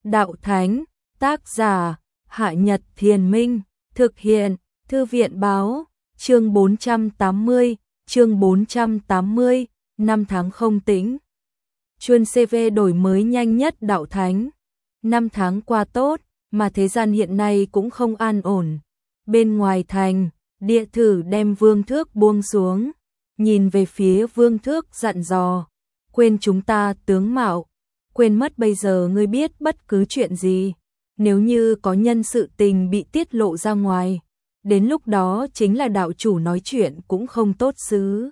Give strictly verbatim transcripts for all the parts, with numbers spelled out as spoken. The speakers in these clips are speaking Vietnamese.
đạo thánh, tác giả, Hạ Nhật Thiền Minh, thực hiện, Thư viện báo, chương bốn trăm tám mươi, chương bốn trăm tám mươi, năm tháng không tĩnh. Chuân xê vê đổi mới nhanh nhất đạo thánh. Năm tháng qua tốt, mà thế gian hiện nay cũng không an ổn. Bên ngoài thành, Địa Thử đem Vương Thước buông xuống, nhìn về phía Vương Thước dặn dò, quên chúng ta tướng mạo, quên mất bây giờ ngươi biết bất cứ chuyện gì, nếu như có nhân sự tình bị tiết lộ ra ngoài, đến lúc đó chính là đạo chủ nói chuyện cũng không tốt xứ.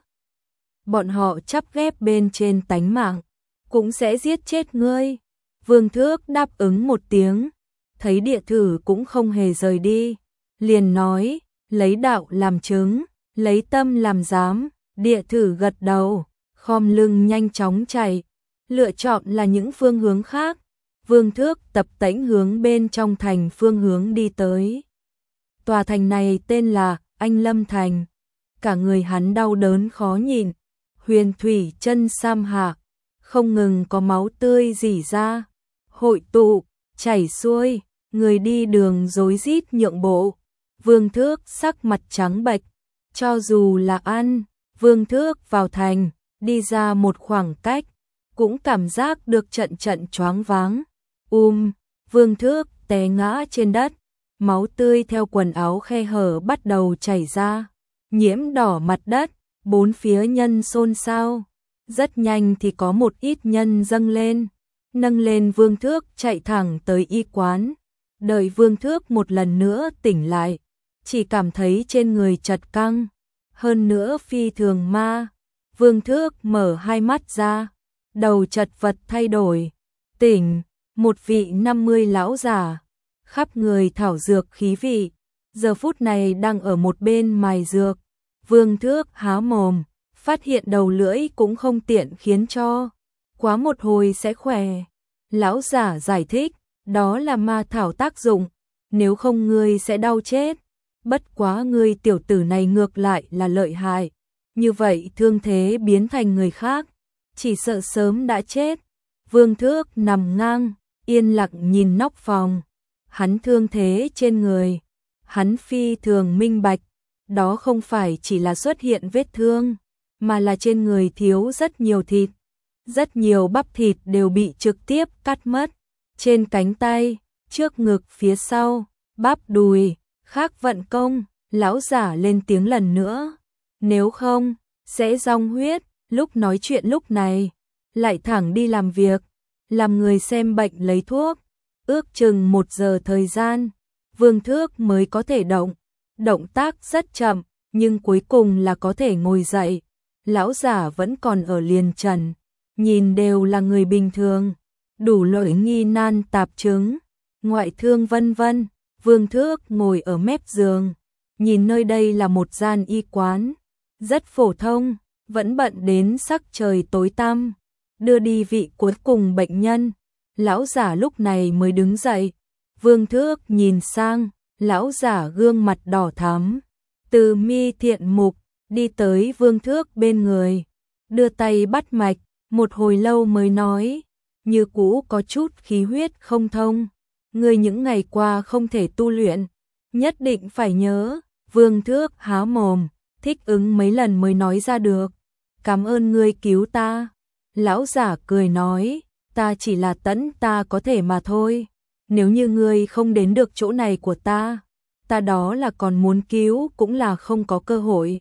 Bọn họ chắp ghép bên trên tánh mạng, cũng sẽ giết chết ngươi. Vương Thước đáp ứng một tiếng, thấy Địa Thử cũng không hề rời đi, liền nói, lấy đạo làm chứng, lấy tâm làm giám. Địa Thử gật đầu, khom lưng nhanh chóng chạy, lựa chọn là những phương hướng khác. Vương Thước tập tễnh hướng bên trong thành phương hướng đi tới. Tòa thành này tên là Anh Lâm Thành. Cả người hắn đau đớn khó nhịn, huyền thủy chân sam hạ, không ngừng có máu tươi rỉ ra, hội tụ, chảy xuôi, người đi đường rối rít nhượng bộ. Vương Thước sắc mặt trắng bệch, cho dù là ăn, Vương Thước vào thành, đi ra một khoảng cách, cũng cảm giác được trận trận choáng váng. Um, Vương Thước té ngã trên đất, máu tươi theo quần áo khe hở bắt đầu chảy ra, nhiễm đỏ mặt đất, bốn phía nhân xôn xao. Rất nhanh thì có một ít nhân dâng lên, nâng lên Vương Thước chạy thẳng tới y quán. Đợi Vương Thước một lần nữa tỉnh lại, chỉ cảm thấy trên người chật căng, hơn nữa phi thường ma. Vương Thước mở hai mắt ra, đầu chật vật thay đổi, tỉnh, một vị năm mươi lão già, khắp người thảo dược khí vị, giờ phút này đang ở một bên mài dược. Vương Thước há mồm, phát hiện đầu lưỡi cũng không tiện khiến cho, quá một hồi sẽ khỏe. Lão giả giải thích, đó là ma thảo tác dụng, nếu không ngươi sẽ đau chết. Bất quá ngươi tiểu tử này ngược lại là lợi hại, như vậy thương thế biến thành người khác, chỉ sợ sớm đã chết. Vương Thước nằm ngang, yên lặng nhìn nóc phòng, hắn thương thế trên người, hắn phi thường minh bạch, đó không phải chỉ là xuất hiện vết thương, mà là trên người thiếu rất nhiều thịt, rất nhiều bắp thịt đều bị trực tiếp cắt mất, trên cánh tay, trước ngực, phía sau, bắp đùi, khác vận công. Lão giả lên tiếng lần nữa, nếu không, sẽ rong huyết. Lúc nói chuyện lúc này, lại thẳng đi làm việc, làm người xem bệnh lấy thuốc, ước chừng một giờ thời gian, Vương Thước mới có thể động, động tác rất chậm, nhưng cuối cùng là có thể ngồi dậy. Lão giả vẫn còn ở liền trần, nhìn đều là người bình thường, đủ loại nghi nan tạp chứng, ngoại thương vân vân. Vương Thước ngồi ở mép giường, nhìn nơi đây là một gian y quán, rất phổ thông, vẫn bận đến sắc trời tối tăm, đưa đi vị cuối cùng bệnh nhân. Lão giả lúc này mới đứng dậy. Vương Thước nhìn sang, lão giả gương mặt đỏ thắm, từ mi thiện mục, đi tới Vương Thước bên người, đưa tay bắt mạch, một hồi lâu mới nói, như cũ có chút khí huyết không thông, ngươi những ngày qua không thể tu luyện, nhất định phải nhớ. Vương Thước há mồm, thích ứng mấy lần mới nói ra được, cảm ơn ngươi cứu ta. Lão giả cười nói, ta chỉ là tẫn ta có thể mà thôi, nếu như ngươi không đến được chỗ này của ta, ta đó là còn muốn cứu cũng là không có cơ hội.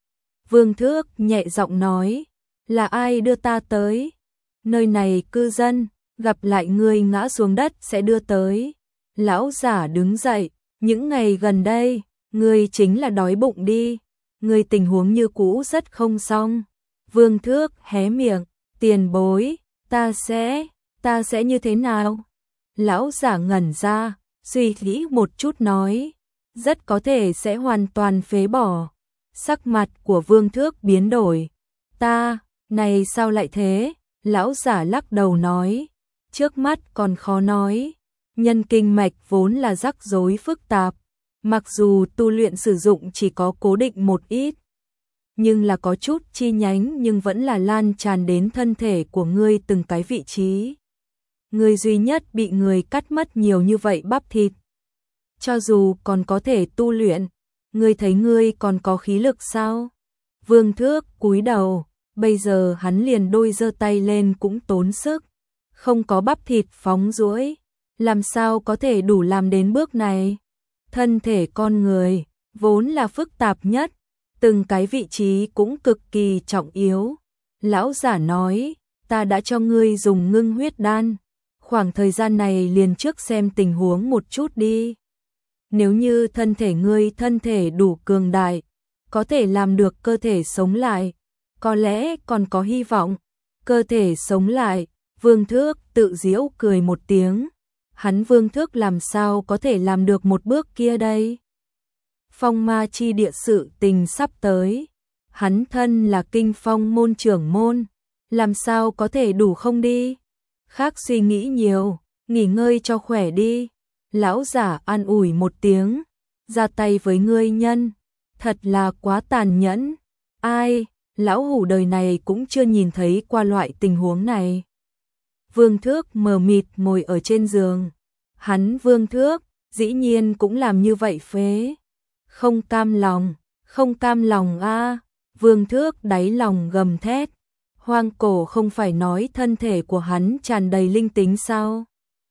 Vương Thước nhẹ giọng nói, là ai đưa ta tới? Nơi này cư dân, gặp lại ngươi ngã xuống đất sẽ đưa tới. Lão giả đứng dậy, những ngày gần đây, ngươi chính là đói bụng đi, ngươi tình huống như cũ rất không xong. Vương Thước hé miệng, tiền bối, ta sẽ, ta sẽ như thế nào? Lão giả ngẩn ra, suy nghĩ một chút nói, rất có thể sẽ hoàn toàn phế bỏ. Sắc mặt của Vương Thước biến đổi, ta, này sao lại thế? Lão giả lắc đầu nói, trước mắt còn khó nói, nhân kinh mạch vốn là rắc rối phức tạp, mặc dù tu luyện sử dụng chỉ có cố định một ít, nhưng là có chút chi nhánh nhưng vẫn là lan tràn đến thân thể của ngươi từng cái vị trí. Ngươi duy nhất bị người cắt mất nhiều như vậy bắp thịt. Cho dù còn có thể tu luyện, ngươi thấy ngươi còn có khí lực sao? Vương Thước cúi đầu, bây giờ hắn liền đôi giơ tay lên cũng tốn sức. Không có bắp thịt phóng duỗi, làm sao có thể đủ làm đến bước này? Thân thể con người, vốn là phức tạp nhất, từng cái vị trí cũng cực kỳ trọng yếu. Lão giả nói, ta đã cho ngươi dùng ngưng huyết đan, khoảng thời gian này liền trước xem tình huống một chút đi. Nếu như thân thể ngươi thân thể đủ cường đại, có thể làm được cơ thể sống lại, có lẽ còn có hy vọng. Cơ thể sống lại, Vương Thước tự giễu cười một tiếng. Hắn Vương Thước làm sao có thể làm được một bước kia đây? Phong ma chi địa sự tình sắp tới, hắn thân là kinh phong môn trưởng môn, làm sao có thể đủ không đi? Khác suy nghĩ nhiều, nghỉ ngơi cho khỏe đi. Lão giả an ủi một tiếng, ra tay với ngươi nhân, thật là quá tàn nhẫn. Ai, lão hủ đời này cũng chưa nhìn thấy qua loại tình huống này. Vương Thước mờ mịt ngồi ở trên giường. Hắn Vương Thước, dĩ nhiên cũng làm như vậy phế. Không cam lòng, không cam lòng a. Vương Thước đáy lòng gầm thét. Hoang cổ không phải nói thân thể của hắn tràn đầy linh tính sao?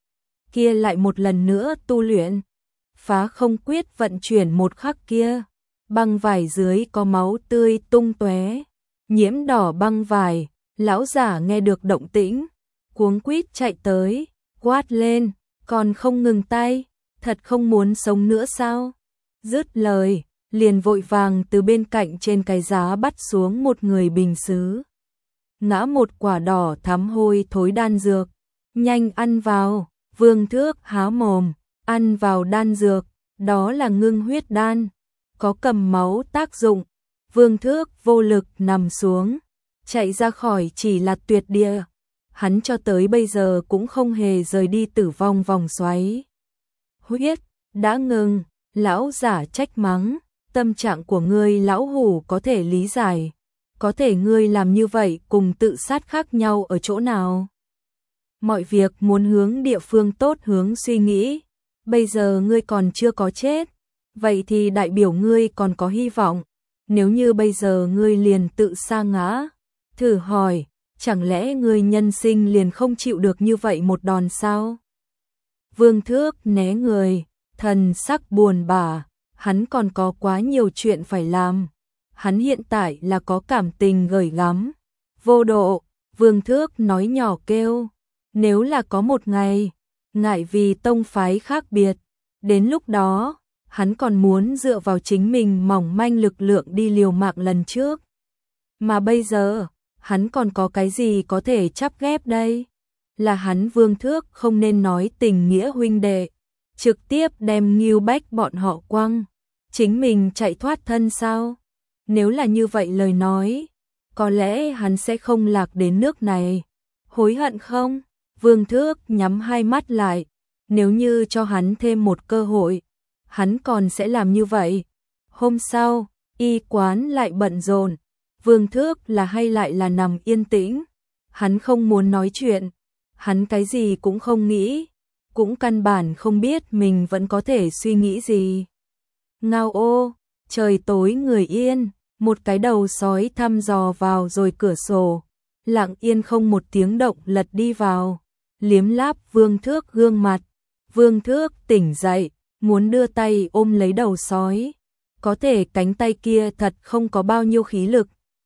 Kia lại một lần nữa tu luyện. Phá không quyết vận chuyển một khắc kia. Băng vải dưới có máu tươi tung tóe, nhiễm đỏ băng vải. Lão giả nghe được động tĩnh, cuống quýt chạy tới, quát lên, còn không ngừng tay, thật không muốn sống nữa sao? Dứt lời, liền vội vàng từ bên cạnh trên cái giá bắt xuống một người bình sứ. Ngã một quả đỏ thắm hôi thối đan dược, nhanh ăn vào. Vương Thước há mồm, ăn vào đan dược, đó là ngưng huyết đan, có cầm máu tác dụng. Vương Thước vô lực nằm xuống, chạy ra khỏi chỉ là tuyệt địa. Hắn cho tới bây giờ cũng không hề rời đi tử vong vòng xoáy. Huyết đã ngừng, lão giả trách mắng, tâm trạng của ngươi lão hủ có thể lý giải, có thể ngươi làm như vậy cùng tự sát khác nhau ở chỗ nào? Mọi việc muốn hướng địa phương tốt hướng suy nghĩ, bây giờ ngươi còn chưa có chết, vậy thì đại biểu ngươi còn có hy vọng. Nếu như bây giờ ngươi liền tự sa ngã, thử hỏi, chẳng lẽ ngươi nhân sinh liền không chịu được như vậy một đòn sao? Vương Thước né người, thần sắc buồn bã, hắn còn có quá nhiều chuyện phải làm. Hắn hiện tại là có cảm tình gửi gắm, vô độ. Vương Thước nói nhỏ kêu, nếu là có một ngày, ngại vì tông phái khác biệt, đến lúc đó, hắn còn muốn dựa vào chính mình mỏng manh lực lượng đi liều mạng lần trước. Mà bây giờ, hắn còn có cái gì có thể chắp ghép đây? Là hắn Vương Thước không nên nói tình nghĩa huynh đệ, trực tiếp đem Ngưu Bách bọn họ quăng, chính mình chạy thoát thân sao? Nếu là như vậy lời nói, có lẽ hắn sẽ không lạc đến nước này. Hối hận không? Vương Thước nhắm hai mắt lại, nếu như cho hắn thêm một cơ hội, hắn còn sẽ làm như vậy. Hôm sau, y quán lại bận rộn, Vương Thước là hay lại là nằm yên tĩnh, hắn không muốn nói chuyện, hắn cái gì cũng không nghĩ, cũng căn bản không biết mình vẫn có thể suy nghĩ gì. Ngao ô, trời tối người yên, một cái đầu sói thăm dò vào rồi cửa sổ, lặng yên không một tiếng động lật đi vào, liếm láp Vương Thước gương mặt. Vương Thước tỉnh dậy, muốn đưa tay ôm lấy đầu sói, có thể cánh tay kia thật không có bao nhiêu khí lực.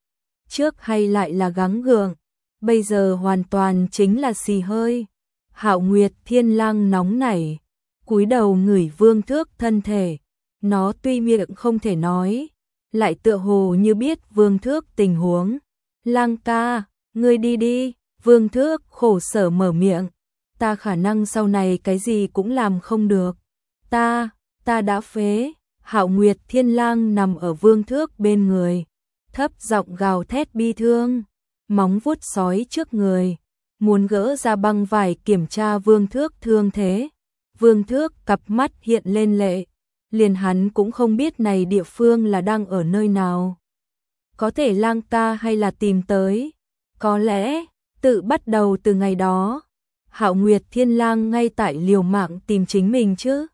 Trước hay lại là gắng gượng, bây giờ hoàn toàn chính là xì hơi. Hạo Nguyệt Thiên Lang nóng nảy, cúi đầu ngửi Vương Thước thân thể, nó tuy miệng không thể nói, lại tựa hồ như biết Vương Thước tình huống. Lang ca, ngươi đi đi. Vương Thước khổ sở mở miệng, ta khả năng sau này cái gì cũng làm không được. Ta, ta đã phế. Hạo Nguyệt Thiên Lang nằm ở Vương Thước bên người, thấp giọng gào thét bi thương, móng vuốt sói trước người, muốn gỡ ra băng vải kiểm tra Vương Thước thương thế. Vương Thước cặp mắt hiện lên lệ, liền hắn cũng không biết này địa phương là đang ở nơi nào. Có thể Lang ca hay là tìm tới, có lẽ tự bắt đầu từ ngày đó, Hạo Nguyệt Thiên Lang ngay tại liều mạng tìm chính mình chứ.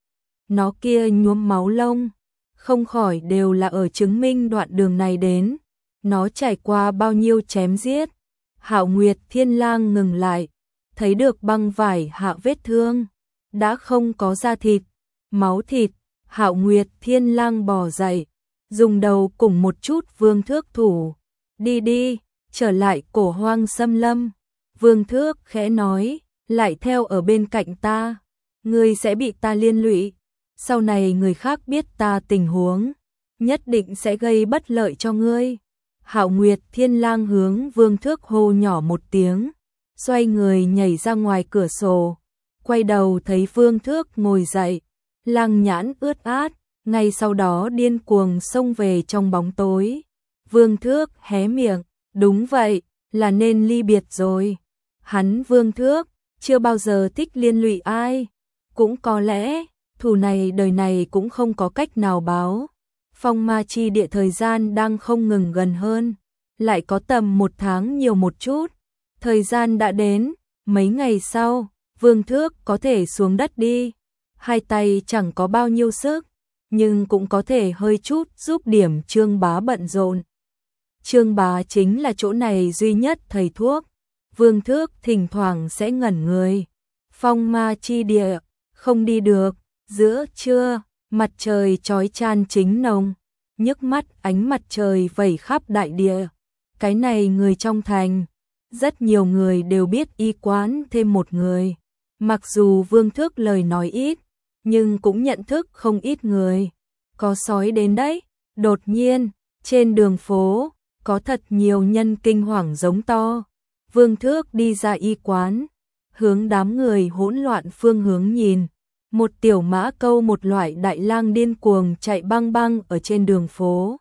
Nó kia nhuốm máu lông, không khỏi đều là ở chứng minh đoạn đường này đến. Nó trải qua bao nhiêu chém giết. Hạo Nguyệt Thiên Lang ngừng lại, thấy được băng vải hạ vết thương, đã không có da thịt, máu thịt. Hạo Nguyệt Thiên Lang bò dậy, dùng đầu cùng một chút Vương Thước thủ. Đi đi, trở lại Cổ Hoang Xâm Lâm. Vương Thước khẽ nói, lại theo ở bên cạnh ta, ngươi sẽ bị ta liên lụy. Sau này người khác biết ta tình huống, nhất định sẽ gây bất lợi cho ngươi. Hạo Nguyệt Thiên Lang hướng Vương Thước hô nhỏ một tiếng, xoay người nhảy ra ngoài cửa sổ, quay đầu thấy Vương Thước ngồi dậy, lang nhãn ướt át, ngay sau đó điên cuồng xông về trong bóng tối. Vương Thước hé miệng, đúng vậy, là nên ly biệt rồi. Hắn Vương Thước chưa bao giờ thích liên lụy ai, cũng có lẽ thù này đời này cũng không có cách nào báo. Phong ma chi địa thời gian đang không ngừng gần hơn, lại có tầm một tháng nhiều một chút. Thời gian đã đến, mấy ngày sau, Vương Thước có thể xuống đất đi. Hai tay chẳng có bao nhiêu sức, nhưng cũng có thể hơi chút giúp điểm Trương Bá bận rộn. Trương Bá chính là chỗ này duy nhất thầy thuốc. Vương Thước thỉnh thoảng sẽ ngẩn người. Phong ma chi địa, không đi được. Giữa trưa, mặt trời chói chan chính nồng, nhức mắt ánh mặt trời vẩy khắp đại địa. Cái này người trong thành, rất nhiều người đều biết y quán thêm một người. Mặc dù Vương Thước lời nói ít, nhưng cũng nhận thức không ít người. Có sói đến đấy. Đột nhiên, trên đường phố, có thật nhiều nhân kinh hoàng giống to. Vương Thước đi ra y quán, hướng đám người hỗn loạn phương hướng nhìn. Một tiểu mã câu một loại đại lang điên cuồng chạy băng băng ở trên đường phố.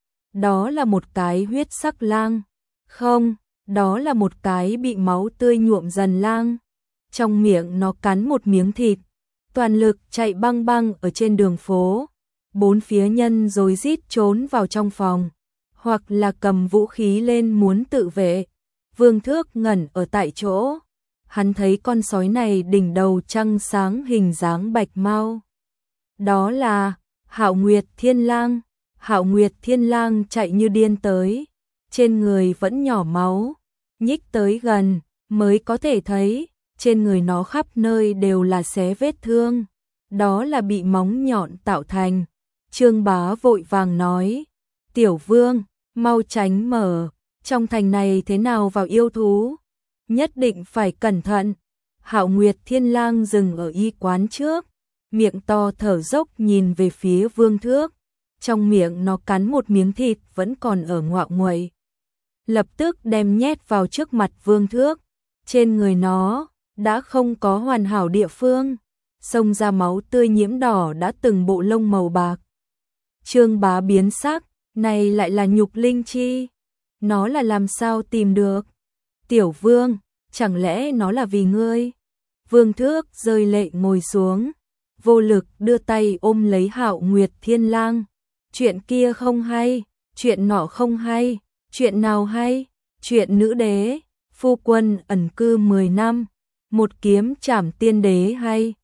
Đó là một cái huyết sắc lang. Không, đó là một cái bị máu tươi nhuộm dần lang. Trong miệng nó cắn một miếng thịt, toàn lực chạy băng băng ở trên đường phố. Bốn phía nhân rối rít trốn vào trong phòng, hoặc là cầm vũ khí lên muốn tự vệ. Vương Thước ngẩn ở tại chỗ. Hắn thấy con sói này đỉnh đầu trăng sáng hình dáng bạch mau. Đó là Hạo Nguyệt Thiên Lang. Hạo Nguyệt Thiên Lang chạy như điên tới, trên người vẫn nhỏ máu, nhích tới gần mới có thể thấy, trên người nó khắp nơi đều là xé vết thương, đó là bị móng nhọn tạo thành. Trương Bá vội vàng nói, Tiểu Vương, mau tránh mở, trong thành này thế nào vào yêu thú, nhất định phải cẩn thận. Hạo Nguyệt Thiên Lang dừng ở y quán trước, miệng to thở dốc nhìn về phía Vương Thước, trong miệng nó cắn một miếng thịt vẫn còn ở ngoạo nguậy. Lập tức đem nhét vào trước mặt Vương Thước, trên người nó đã không có hoàn hảo địa phương, xông ra máu tươi nhiễm đỏ đã từng bộ lông màu bạc. Trương Bá biến sắc, này lại là nhục linh chi, nó là làm sao tìm được? Tiểu Vương, chẳng lẽ nó là vì ngươi? Vương Thước rơi lệ ngồi xuống, vô lực đưa tay ôm lấy Hạo Nguyệt Thiên Lang. Chuyện kia không hay, chuyện nọ không hay, chuyện nào hay? Chuyện nữ đế, phu quân ẩn cư mười năm, một kiếm trảm tiên đế hay?